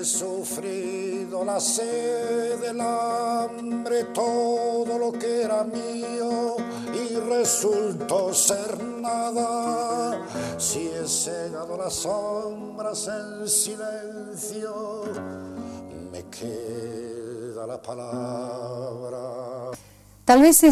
sufrido la sed, el hambre, todo lo que era mío y resultó ser nada. Si he cegado las sombras en silencio, me queda la palabra. Tal vez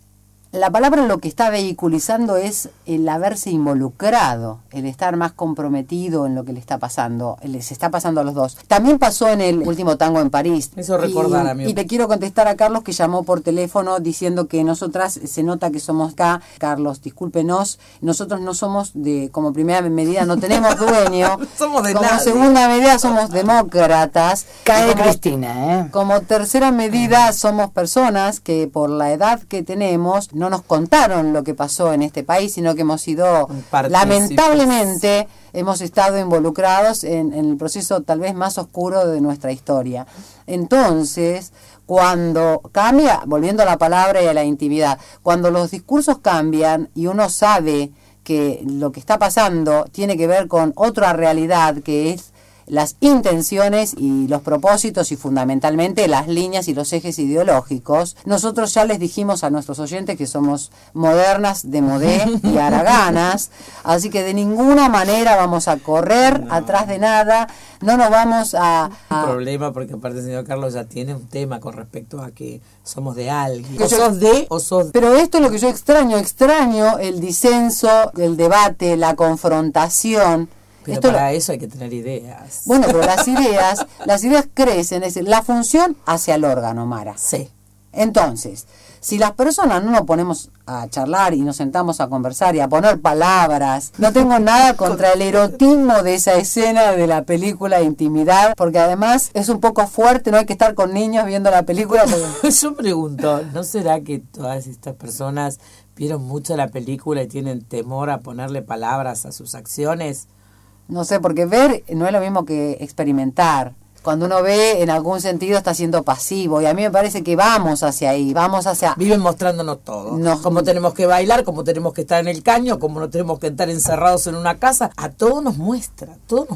la palabra lo que está vehiculizando es el haberse involucrado, el estar más comprometido en lo que le está pasando. Les está pasando a los dos. También pasó en el último tango en París. Eso recordar a mí. Y le quiero contestar a Carlos, que llamó por teléfono diciendo que nosotras, se nota que somos acá. Carlos, discúlpenos, nosotros no somos como primera medida, no tenemos dueño. Somos de como nadie. segunda medida somos demócratas. Cae Cristina, ¿eh? Como tercera medida somos personas que por la edad que tenemos no nos contaron lo que pasó en este país, sino que hemos sido, lamentablemente, hemos estado involucrados en el proceso tal vez más oscuro de nuestra historia. Entonces, cuando cambia, volviendo a la palabra y a la intimidad, cuando los discursos cambian y uno sabe que lo que está pasando tiene que ver con otra realidad, que es las intenciones y los propósitos y fundamentalmente las líneas y los ejes ideológicos. Nosotros ya les dijimos a nuestros oyentes que somos modernas, de modé y haraganas, así que de ninguna manera vamos a correr atrás de nada, no nos vamos a... Un problema, porque aparte el señor Carlos ya tiene un tema con respecto a que somos de alguien. O sos de o sos... Pero esto es lo que yo extraño el disenso, el debate, la confrontación. Pero para eso hay que tener ideas. Bueno, pero las ideas crecen, es decir, la función hacia el órgano, Mara. Sí. Entonces, si las personas no nos ponemos a charlar y nos sentamos a conversar y a poner palabras, no tengo nada contra el erotismo de esa escena de la película Intimidad, porque además es un poco fuerte, no hay que estar con niños viendo la película. Porque... Yo pregunto, ¿no será que todas estas personas vieron mucho la película y tienen temor a ponerle palabras a sus acciones? No sé, porque ver no es lo mismo que experimentar. Cuando uno ve, en algún sentido está siendo pasivo, y a mí me parece que vamos hacia ahí, vamos hacia... Viven mostrándonos todo, cómo tenemos que bailar, cómo tenemos que estar en el caño, cómo no tenemos que estar encerrados en una casa, a todo nos muestra.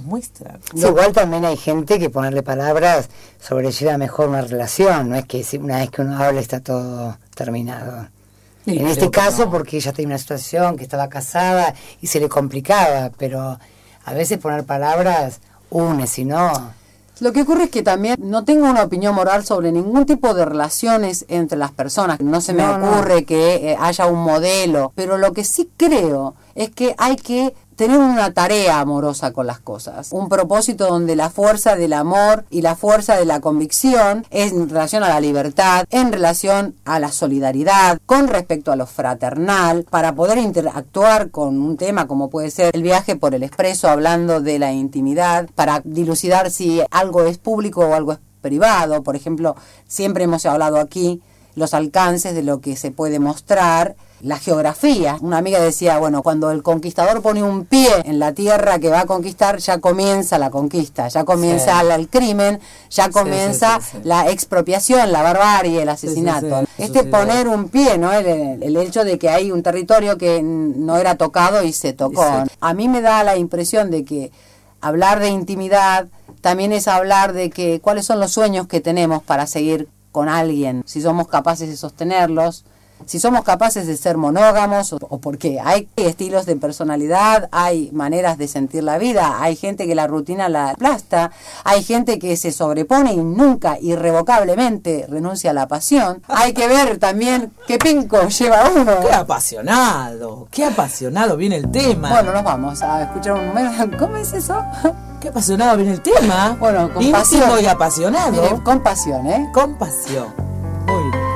Sí, igual también hay gente que ponerle palabras sobrelleva mejor una relación, no es que una vez que uno habla está todo terminado. Sí, en este caso, porque ella tenía una situación que estaba casada y se le complicaba, pero a veces poner palabras une, si no... Lo que ocurre es que también no tengo una opinión moral sobre ningún tipo de relaciones entre las personas. No se me ocurre que haya un modelo, pero lo que sí creo es que hay que tener una tarea amorosa con las cosas, un propósito donde la fuerza del amor y la fuerza de la convicción es en relación a la libertad, en relación a la solidaridad, con respecto a lo fraternal, para poder interactuar con un tema como puede ser el viaje por el expreso, hablando de la intimidad, para dilucidar si algo es público o algo es privado. Por ejemplo, siempre hemos hablado aquí los alcances de lo que se puede mostrar, la geografía. Una amiga decía, bueno, cuando el conquistador pone un pie en la tierra que va a conquistar, ya comienza la conquista, ya comienza el crimen, ya comienza la expropiación, la barbarie, el asesinato. Poner un pie, ¿no? El hecho de que hay un territorio que no era tocado y se tocó. A mí me da la impresión de que hablar de intimidad también es hablar de que cuáles son los sueños que tenemos para seguir con alguien, si somos capaces de sostenerlos, si somos capaces de ser monógamos, o porque hay estilos de personalidad, hay maneras de sentir la vida, hay gente que la rutina la aplasta, hay gente que se sobrepone y nunca, irrevocablemente, renuncia a la pasión. Hay que ver también qué pinco lleva uno. Qué apasionado viene el tema. Bueno, nos vamos a escuchar un número. ¿Cómo es eso? Qué apasionado viene el tema. Bueno, con íntimo pasión. Y apasionado. Mire, con pasión, ¿eh? Con pasión. Muy bien.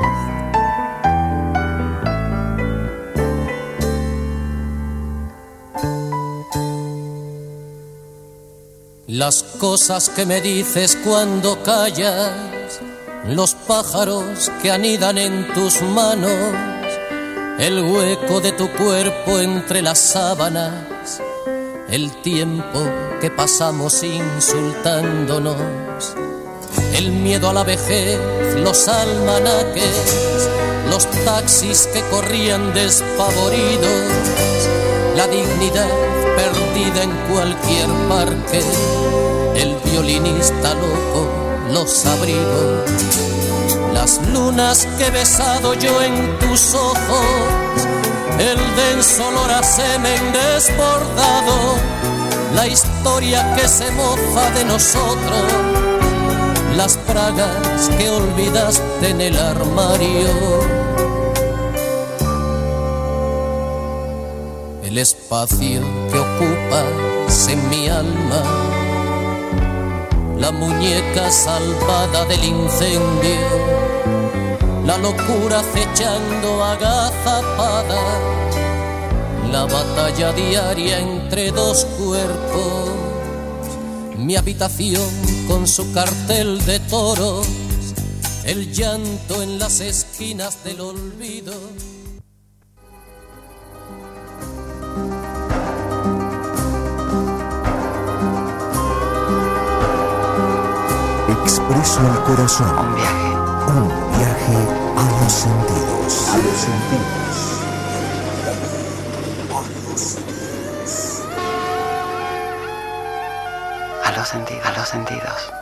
Las cosas que me dices cuando callas, los pájaros que anidan en tus manos, el hueco de tu cuerpo entre las sábanas, el tiempo que pasamos insultándonos, el miedo a la vejez, los almanaques, los taxis que corrían despavoridos, la dignidad perdida en cualquier parque, el violinista loco, los abrigos, las lunas que he besado yo en tus ojos, el denso olor a semen desbordado, la historia que se mofa de nosotros, las pragas que olvidaste en el armario. El espacio que ocupas en mi alma, la muñeca salvada del incendio, la locura acechando agazapada, la batalla diaria entre dos cuerpos, mi habitación con su cartel de toros, el llanto en las esquinas del olvido. Expreso al corazón. Un viaje. Un viaje a los sentidos. A los sentidos. A los sentidos. A los sentidos.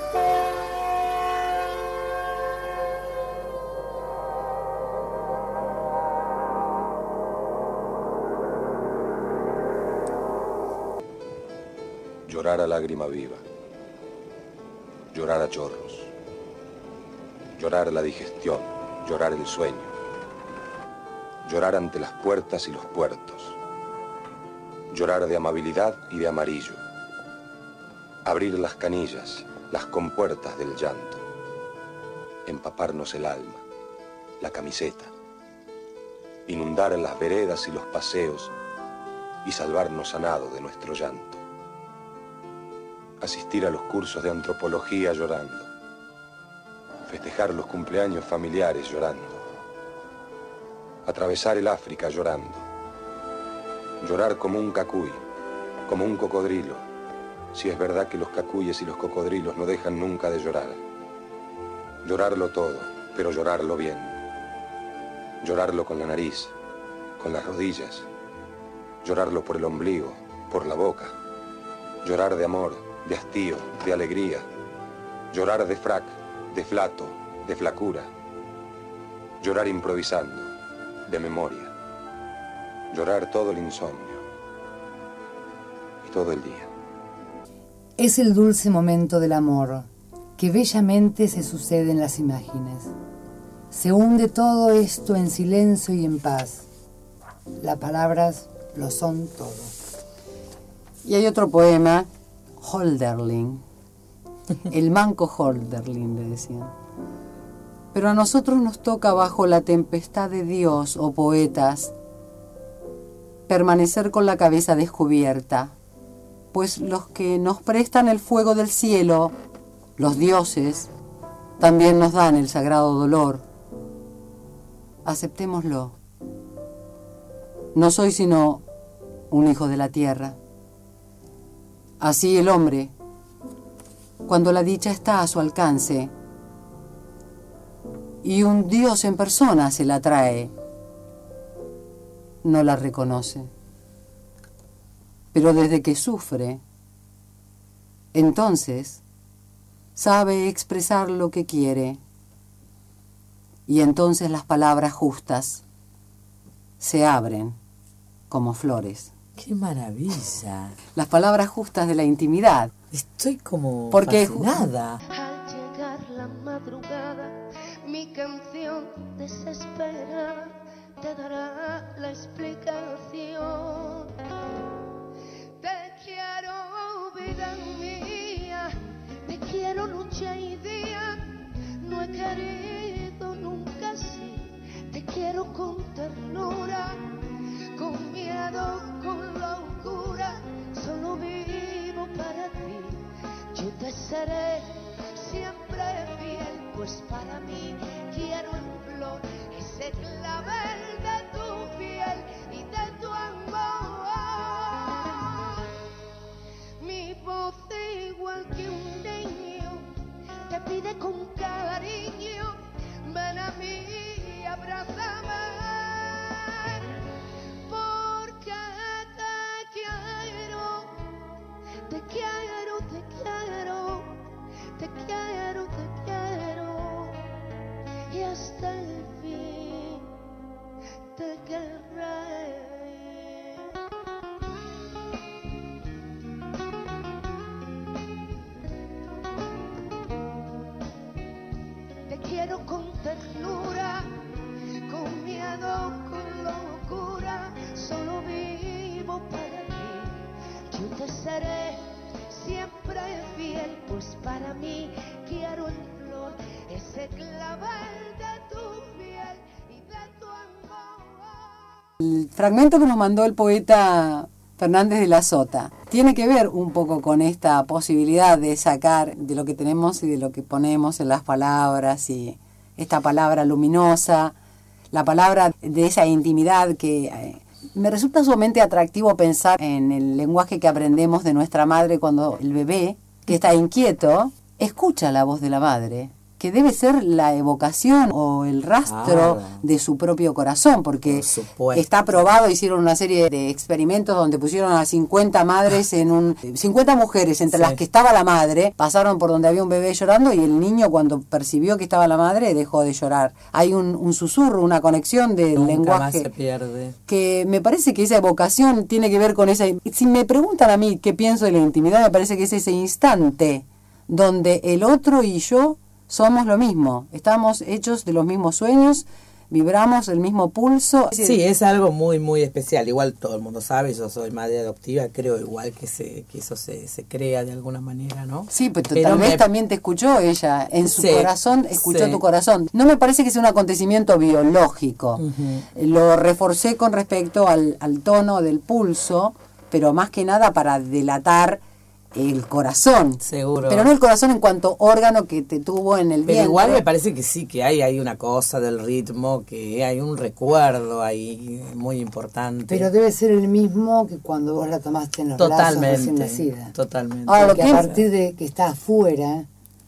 Llorar a lágrima viva. Llorar a chorros, llorar la digestión, llorar el sueño, llorar ante las puertas y los puertos, llorar de amabilidad y de amarillo, abrir las canillas, las compuertas del llanto, empaparnos el alma, la camiseta, inundar en las veredas y los paseos y salvarnos a nado de nuestro llanto. Asistir a los cursos de antropología llorando, festejar los cumpleaños familiares llorando, atravesar el África llorando, llorar como un cacuy, como un cocodrilo, si es verdad que los cacuyes y los cocodrilos no dejan nunca de llorar. Llorarlo todo, pero llorarlo bien. Llorarlo con la nariz, con las rodillas, llorarlo por el ombligo, por la boca, llorar de amor, de hastío, de alegría, llorar de frac, de flato, de flacura, llorar improvisando, de memoria, llorar todo el insomnio y todo el día. Es el dulce momento del amor, que bellamente se sucede en las imágenes. Se hunde todo esto en silencio y en paz. Las palabras lo son todo. Y hay otro poema, Holderlin, el manco Holderlin le decían. Pero a nosotros nos toca bajo la tempestad de Dios, oh poetas, permanecer con la cabeza descubierta, pues los que nos prestan el fuego del cielo, los dioses, también nos dan el sagrado dolor. Aceptémoslo. No soy sino un hijo de la tierra. Así el hombre, cuando la dicha está a su alcance y un Dios en persona se la trae, no la reconoce. Pero desde que sufre, entonces sabe expresar lo que quiere, y entonces las palabras justas se abren como flores. ¡Qué maravilla! Las palabras justas de la intimidad. Estoy como Porque fascinada. Al llegar la madrugada, mi canción desesperada te dará la explicación. Te quiero, vida mía, te quiero noche y día. No he querido nunca así. Te quiero con ternura, con miedo, con locura. Solo vivo para ti. Yo te seré siempre fiel, pues para mí quiero en flor ese clavel de tu piel y de tu amor. Mi voz igual que un niño te pide con cariño, ven a mí y abrázame, porque te quiero, te quiero, te quiero. te seré siempre fiel, pues para mí quiero en flor ese clavel de tu piel y de tu amor. El fragmento que nos mandó el poeta Fernández de la Sota tiene que ver un poco con esta posibilidad de sacar de lo que tenemos y de lo que ponemos en las palabras, y esta palabra luminosa, la palabra de esa intimidad que me resulta sumamente atractivo pensar en el lenguaje que aprendemos de nuestra madre cuando el bebé, que está inquieto, escucha la voz de la madre, que debe ser la evocación o el rastro de su propio corazón, porque está probado, hicieron una serie de experimentos donde pusieron a 50 madres 50 mujeres entre las que estaba la madre, pasaron por donde había un bebé llorando y el niño cuando percibió que estaba la madre dejó de llorar. Hay un susurro, una conexión del Nunca lenguaje más se pierde. Que me parece que esa evocación tiene que ver con esa. Si me preguntan a mí qué pienso de la intimidad, me parece que es ese instante donde el otro y yo somos lo mismo, estamos hechos de los mismos sueños, vibramos el mismo pulso. Sí, es algo muy, muy especial. Igual todo el mundo sabe, yo soy madre adoptiva, creo igual que eso se crea de alguna manera, ¿no? Sí, pero tal vez también te escuchó ella, en su corazón escuchó tu corazón. No me parece que sea un acontecimiento biológico. Lo reforcé con respecto al tono del pulso, pero más que nada para delatar el corazón. Seguro. Pero no el corazón en cuanto órgano que te tuvo en el vientre. Pero igual me parece que sí, que hay una cosa del ritmo, que hay un recuerdo ahí muy importante. Pero debe ser el mismo que cuando vos la tomaste en los brazos recién nacida. Totalmente. Ahora, porque a partir de que está afuera,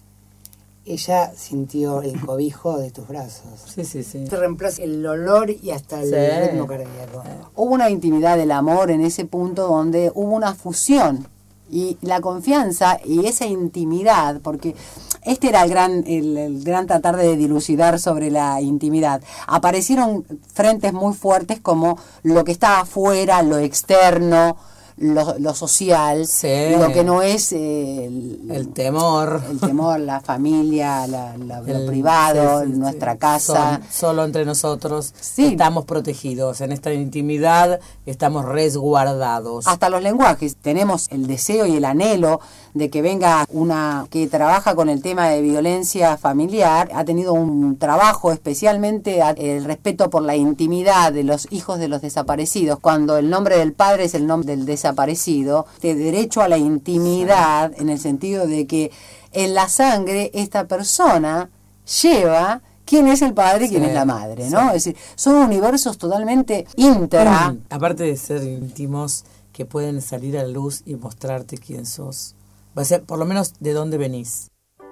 ella sintió el cobijo de tus brazos. Sí, sí, sí. Te reemplaza el olor y hasta el ritmo cardíaco. Hubo una intimidad del amor en ese punto donde hubo una fusión. Y la confianza y esa intimidad, porque este era el gran tratar de dilucidar sobre la intimidad. Aparecieron frentes muy fuertes como lo que está afuera, lo externo, lo social, lo que no es el temor, la familia, lo privado, nuestra casa. Solo entre nosotros estamos protegidos, en esta intimidad estamos resguardados. Hasta los lenguajes, tenemos el deseo y el anhelo de que venga una que trabaja con el tema de violencia familiar, ha tenido un trabajo especialmente el respeto por la intimidad de los hijos de los desaparecidos, cuando el nombre del padre es el nombre del desaparecido, de derecho a la intimidad, en el sentido de que en la sangre esta persona lleva quién es el padre y quién es la madre, ¿no? Es decir, son universos totalmente intra. Aparte de ser íntimos, que pueden salir a la luz y mostrarte quién sos. Va a ser, por lo menos, de dónde venís.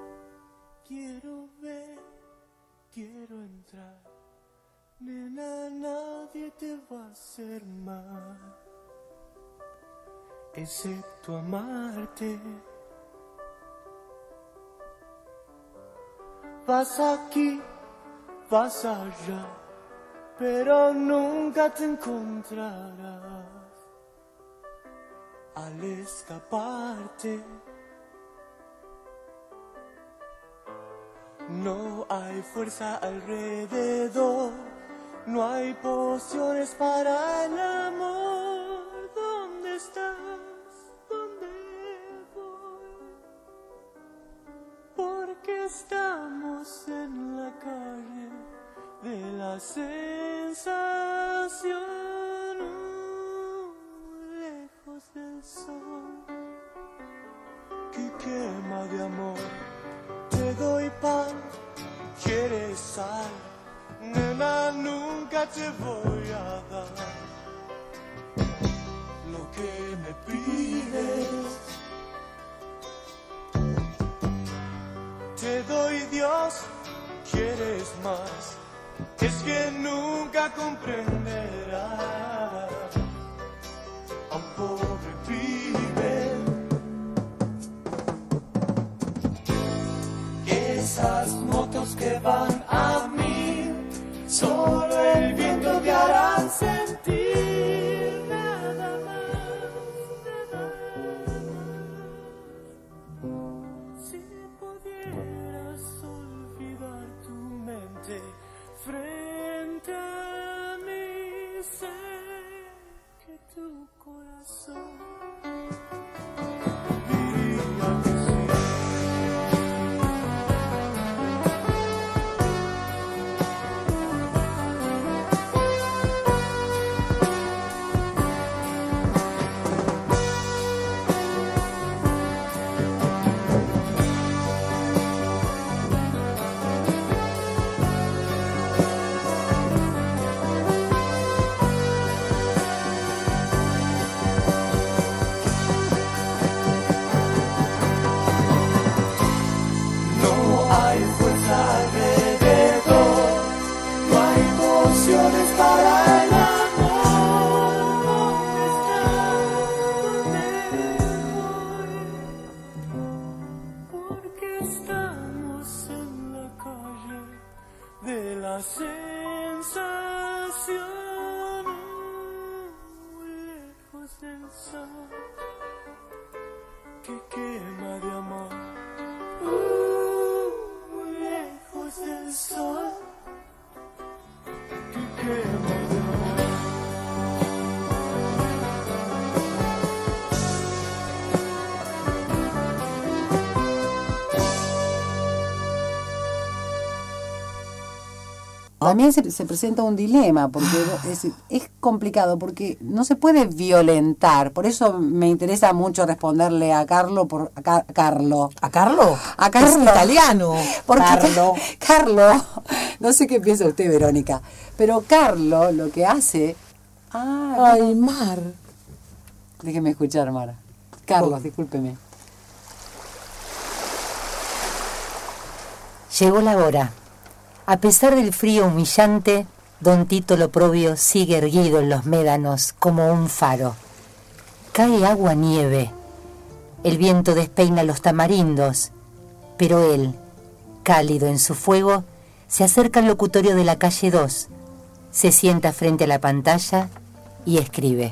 Quiero ver, quiero entrar. Nena, nadie te va a hacer mal, excepto amarte. Vas aquí, vas allá, pero nunca te encontrarás. Al escaparte, no hay fuerza alrededor, no hay pociones para el amor. ¿Dónde estás? ¿Dónde voy? Porque estamos en la calle de la sensación, lejos del sol que quema de amor. Te doy pan, quieres sal, nena, nunca te voy a dar lo que me pides. Te doy Dios, quieres más, es que nunca comprenderás a un pobre pibe. Esas motos que van a mí, solo el viento te hará sentir, nada más, nada más. Si pudieras olvidar tu mente frente a mí, sé que tu corazón que quema de amor. Muy lejos del sol que quema de amor. También se presenta un dilema, porque es complicado, porque no se puede violentar. Por eso me interesa mucho responderle a Carlo. ¿A Carlo? ¿A Carlo? A Carlo. Es italiano. Porque Carlo. Carlo, no sé qué piensa usted, Verónica, pero Carlo lo que hace... Ay, Mar. Déjeme escuchar, Mara. Carlos, discúlpeme. Llegó la hora. A pesar del frío humillante, don Tito Loprobio sigue erguido en los médanos como un faro. Cae agua nieve. El viento despeina los tamarindos, pero él, cálido en su fuego, se acerca al locutorio de la calle 2, se sienta frente a la pantalla y escribe.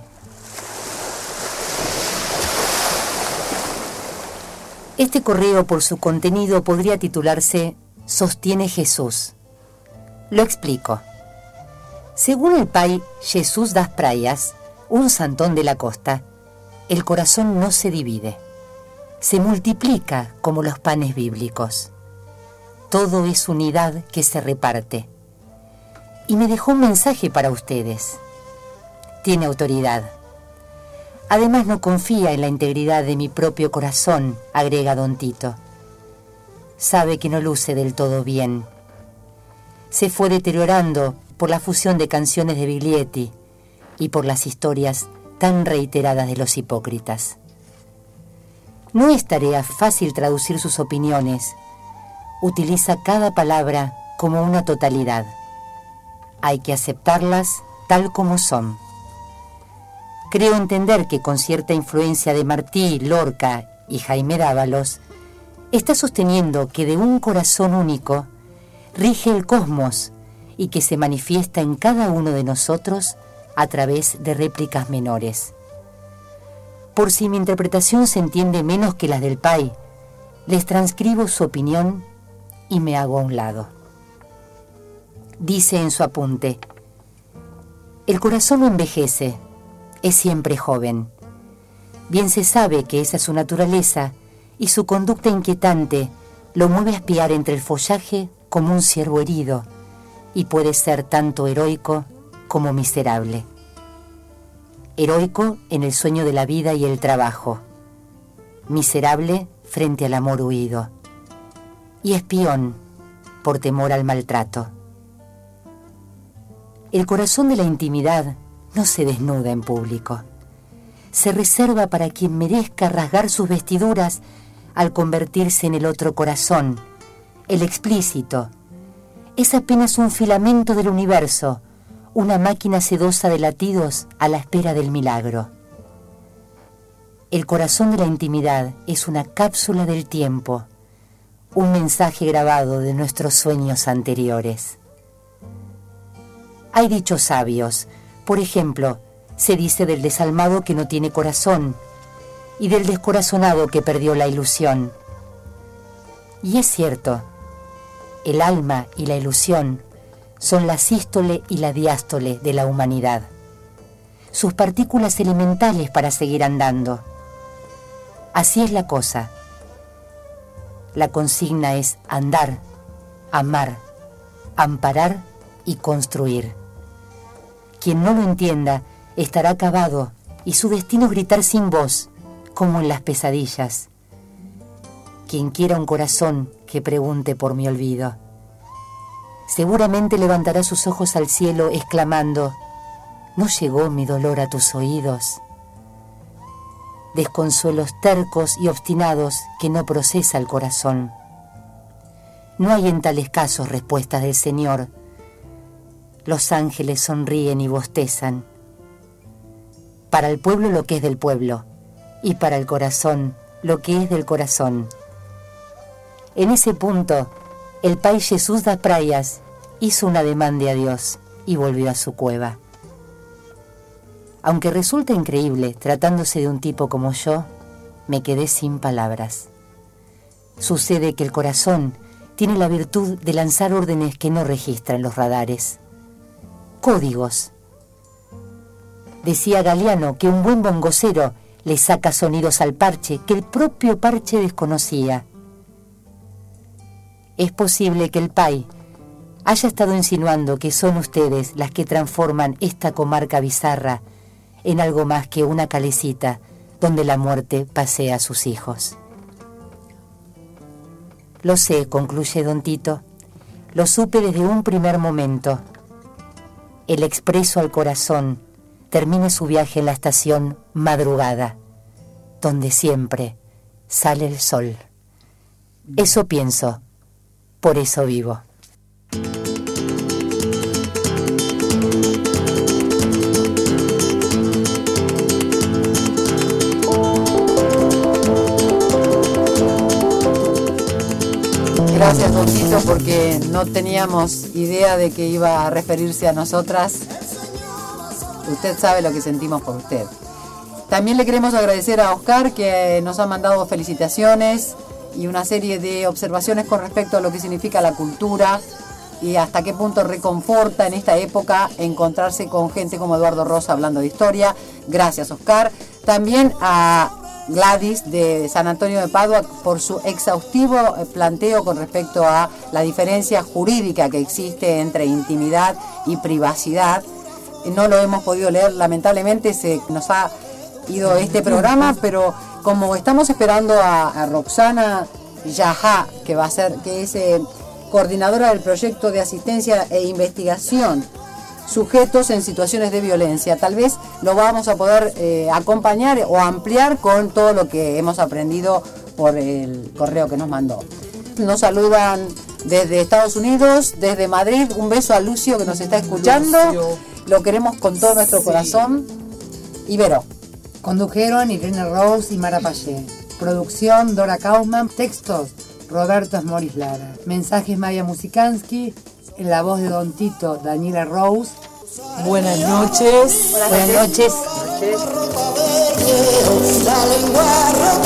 Este correo, por su contenido, podría titularse «Sostiene Jesús». Lo explico. Según el pai Jesús das Praias, un santón de la costa, el corazón no se divide. Se multiplica como los panes bíblicos. Todo es unidad que se reparte. Y me dejó un mensaje para ustedes. Tiene autoridad. Además no confía en la integridad de mi propio corazón, agrega don Tito. Sabe que no luce del todo bien. Se fue deteriorando por la fusión de canciones de Biglietti y por las historias tan reiteradas de los hipócritas. No es tarea fácil traducir sus opiniones. Utiliza cada palabra como una totalidad. Hay que aceptarlas tal como son. Creo entender que con cierta influencia de Martí, Lorca y Jaime Dávalos, está sosteniendo que de un corazón único rige el cosmos y que se manifiesta en cada uno de nosotros a través de réplicas menores. Por si mi interpretación se entiende menos que las del pai, les transcribo su opinión y me hago a un lado. Dice en su apunte: el corazón no envejece, es siempre joven. Bien se sabe que esa es su naturaleza y su conducta inquietante lo mueve a espiar entre el follaje como un ciervo herido, y puede ser tanto heroico como miserable. Heroico en el sueño de la vida y el trabajo, miserable frente al amor huido, y espión por temor al maltrato. El corazón de la intimidad no se desnuda en público. Se reserva para quien merezca rasgar sus vestiduras al convertirse en el otro corazón, el explícito. Es apenas un filamento del universo, una máquina sedosa de latidos a la espera del milagro. El corazón de la intimidad es una cápsula del tiempo, un mensaje grabado de nuestros sueños anteriores. Hay dichos sabios. Por ejemplo, se dice del desalmado que no tiene corazón y del descorazonado que perdió la ilusión. Y es cierto, el alma y la ilusión son la sístole y la diástole de la humanidad, sus partículas elementales para seguir andando. Así es la cosa. La consigna es andar, amar, amparar y construir. Quien no lo entienda estará acabado y su destino es gritar sin voz, como en las pesadillas. Quien quiera un corazón que pregunte por mi olvido. Seguramente levantará sus ojos al cielo exclamando: ¿no llegó mi dolor a tus oídos? Desconsuelos tercos y obstinados que no procesa el corazón. No hay en tales casos respuestas del Señor. Los ángeles sonríen y bostezan. Para el pueblo lo que es del pueblo, y para el corazón lo que es del corazón. En ese punto, el pai Jesús das Praias hizo un ademán de adiós y volvió a su cueva. Aunque resulta increíble tratándose de un tipo como yo, Me quedé sin palabras. Sucede que el corazón tiene la virtud de lanzar órdenes que no registran los radares. Códigos. Decía Galeano que un buen bongocero le saca sonidos al parche que el propio parche desconocía. Es posible que el PAI haya estado insinuando que son ustedes las que transforman esta comarca bizarra en algo más que una calecita donde la muerte pasea a sus hijos. Lo sé, concluye don Tito, lo supe desde un primer momento. El expreso al corazón termine su viaje en la estación Madrugada, donde siempre sale el sol. Eso pienso, por eso vivo. Gracias, don Tito, porque no teníamos idea de que iba a referirse a nosotras. Usted sabe lo que sentimos por usted. También le queremos agradecer a Oscar, que nos ha mandado felicitaciones y una serie de observaciones con respecto a lo que significa la cultura y hasta qué punto reconforta en esta época encontrarse con gente como Eduardo Rosa hablando de historia. Gracias, Oscar. También a Gladys de San Antonio de Padua por su exhaustivo planteo con respecto a la diferencia jurídica que existe entre intimidad y privacidad. No lo hemos podido leer, lamentablemente se nos ha ido este programa, pero como estamos esperando a Roxana Yajá, que es coordinadora del proyecto de asistencia e investigación sujetos en situaciones de violencia, tal vez lo vamos a poder acompañar o ampliar con todo lo que hemos aprendido por el correo que nos mandó. Nos saludan desde Estados Unidos, desde Madrid. Un beso a Lucio, que nos está escuchando. Lucio. Lo queremos con todo nuestro corazón. Ibero. Condujeron Irene Rose y Mara Payé. Producción Dora Kaufman. Textos Roberto Esmoris Lara. Mensajes Maya Musikansky. En la voz de don Tito, Daniela Rose. Buenas noches. Buenas noches. La lengua rota